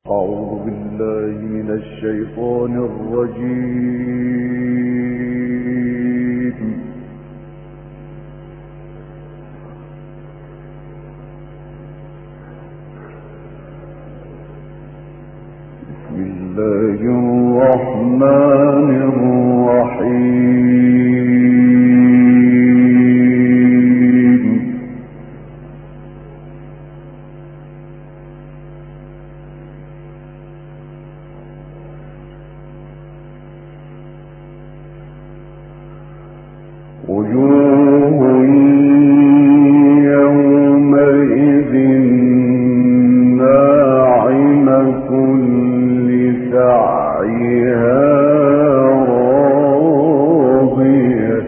أعوذ بالله من الشيطان الرجيم. بسم الله الرحمن الرحيم. وجوه يومئذ ناعمة لسعيها راضية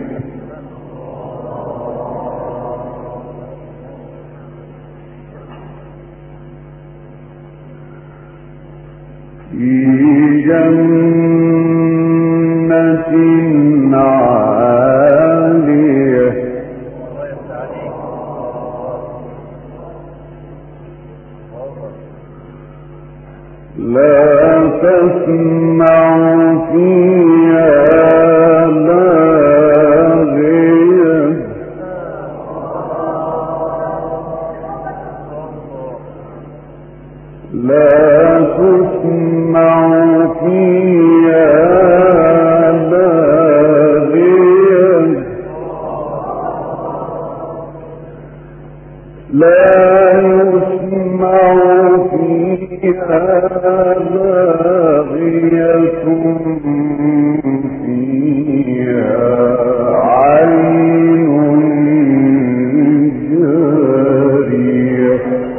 في جنة عالية لا تسمع فيها لاغية لا تسمع فيها لاغية لا يسمع فيها لاغية فيها عين جارية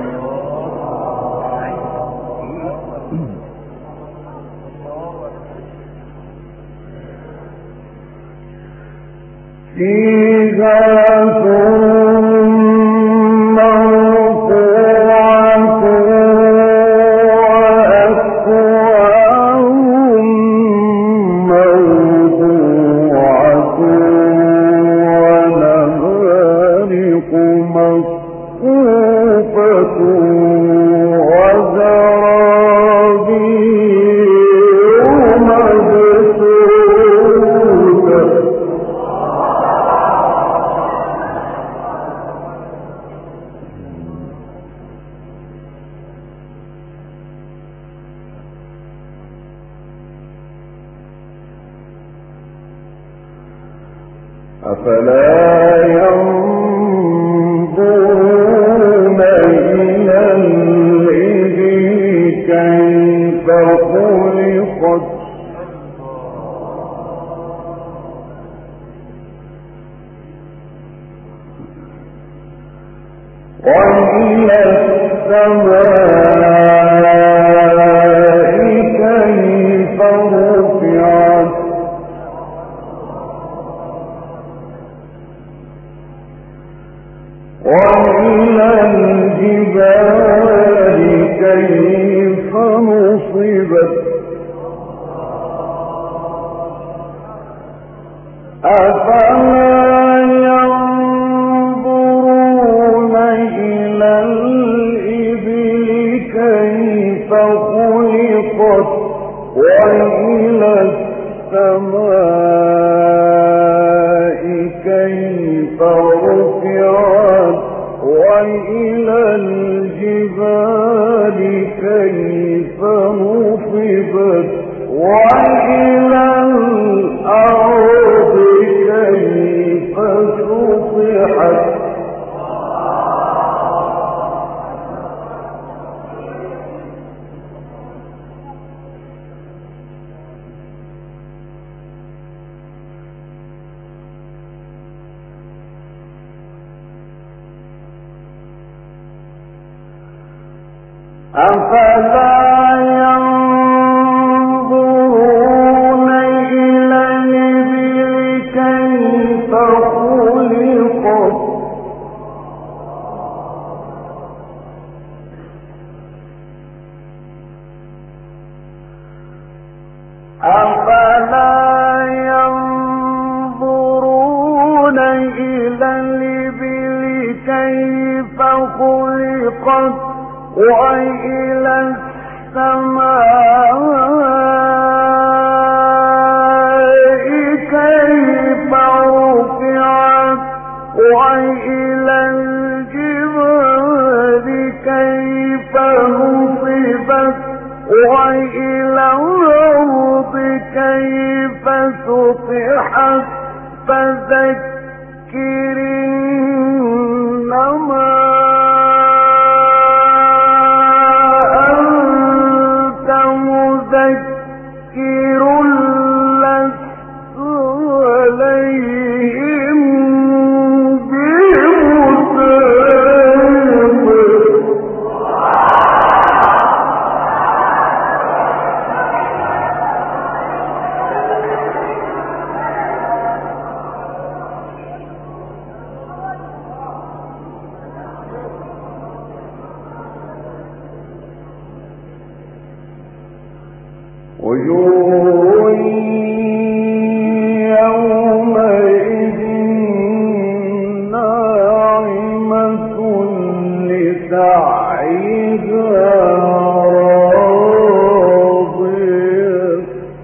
فيها أفلا ينظرون إلى الإبل كيف خلقت وإلى السماء كيف رفعت وإلى الجبال كيف نصبت أفلا ينظرون إلى الإبل كيف خلقت وإلى السماء كيف رفعت وإلى الجبال كيف نصبت وإلى الأرض كيف سطحت أفلا ينظرون إلى الإبل كيف خلقت أفلا ينظرون إلى الإبل كيف خلقت وإلى كيف رفعت وإلى الجبال كيف نصبت وإلى الأرض كيف سطحت فذكر إنما أنت مذكر لست عليهم بمسيطر. وجوه يومئذ ناعمة لسعيها راضية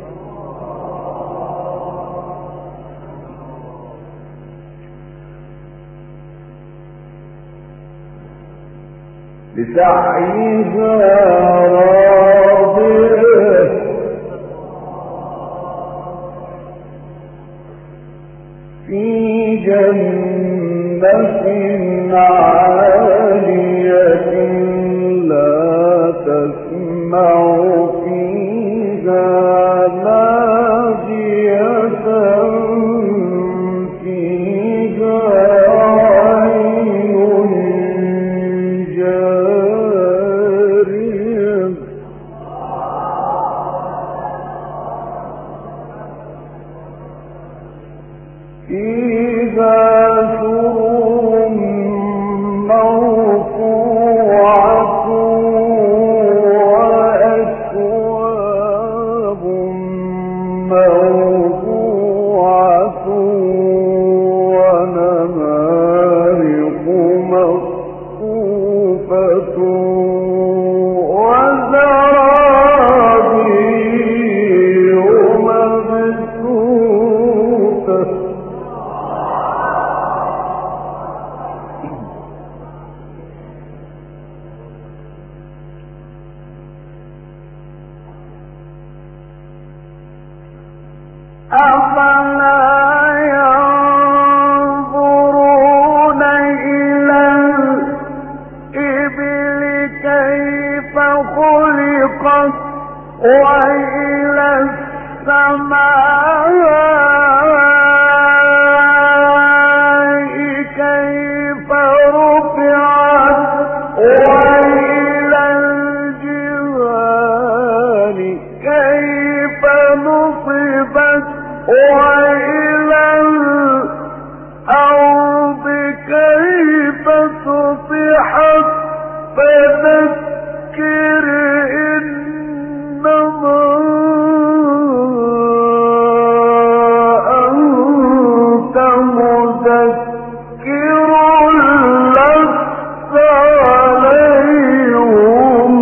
في جنة عالية لا تسمع فيها لاغية فيها عين جارية فيها سرر مرفوعة وأكواب موضوعة ونمارق مصفوفة وزرابي مبثوثة أفلا ينظرون إلى الإبل كيف خلقت وإلى السماء كيف رفعت وإلى الجبال كيف نصبت وإلى الأرض كيف سطحت فذكر إنما أنت مذكر لست عليهم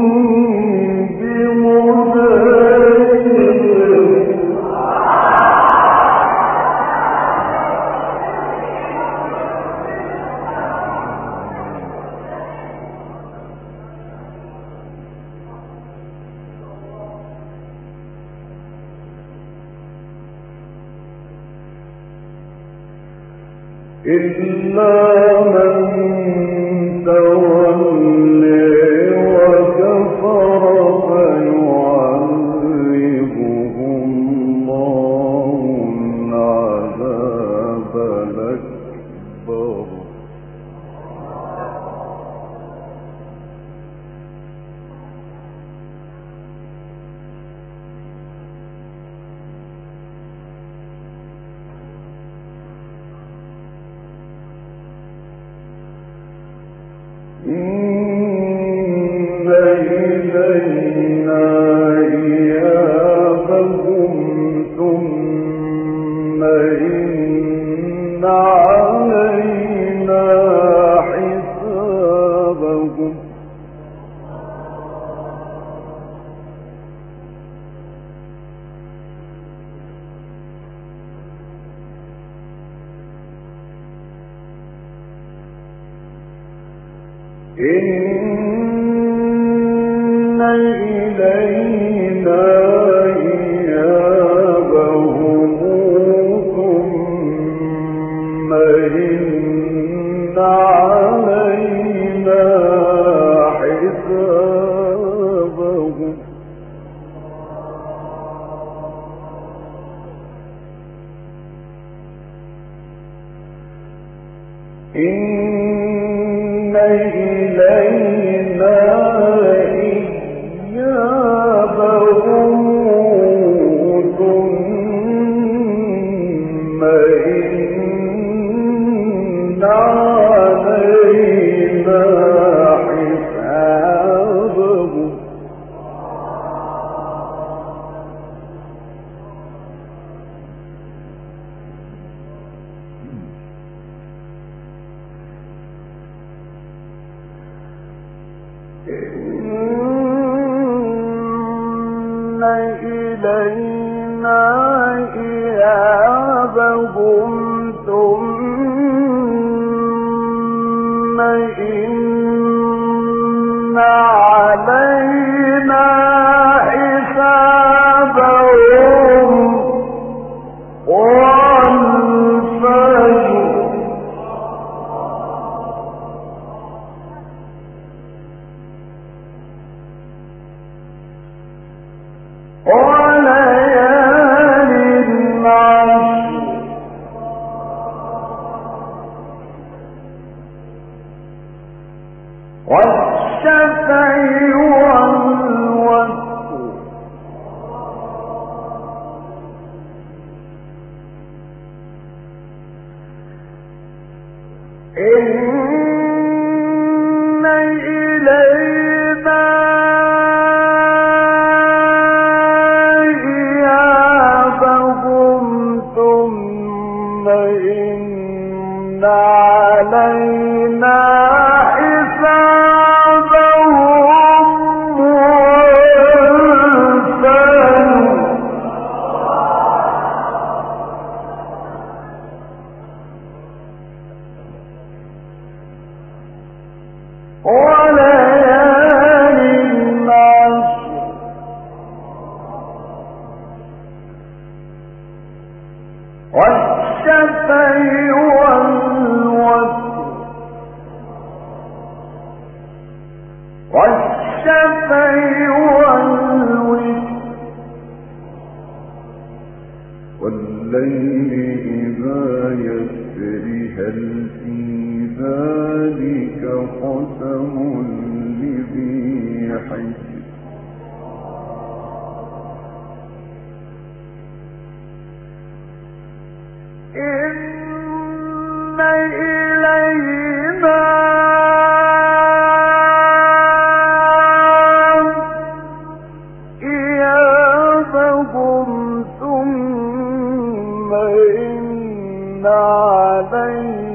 بمسيطر. إلا من تولي وكفر فيعذبه الله العذاب الأكبر إن إن إلينا إيابهم ثم إن علينا حسابهم إن إلينا إيابهم ثم إن علينا حسابهم إن إلينا إيابهم ثم إن علينا حسابهم والفجر وليال عشر والشفع والوتر إن إلينا إيابهم ثم إن علينا حسابهم وليال عشر والشفع والوتر والشفع والوتر والليل إذا يسر هل في ذلك قسم لذي حجر إن إلينا إيابهم ثم إن علينا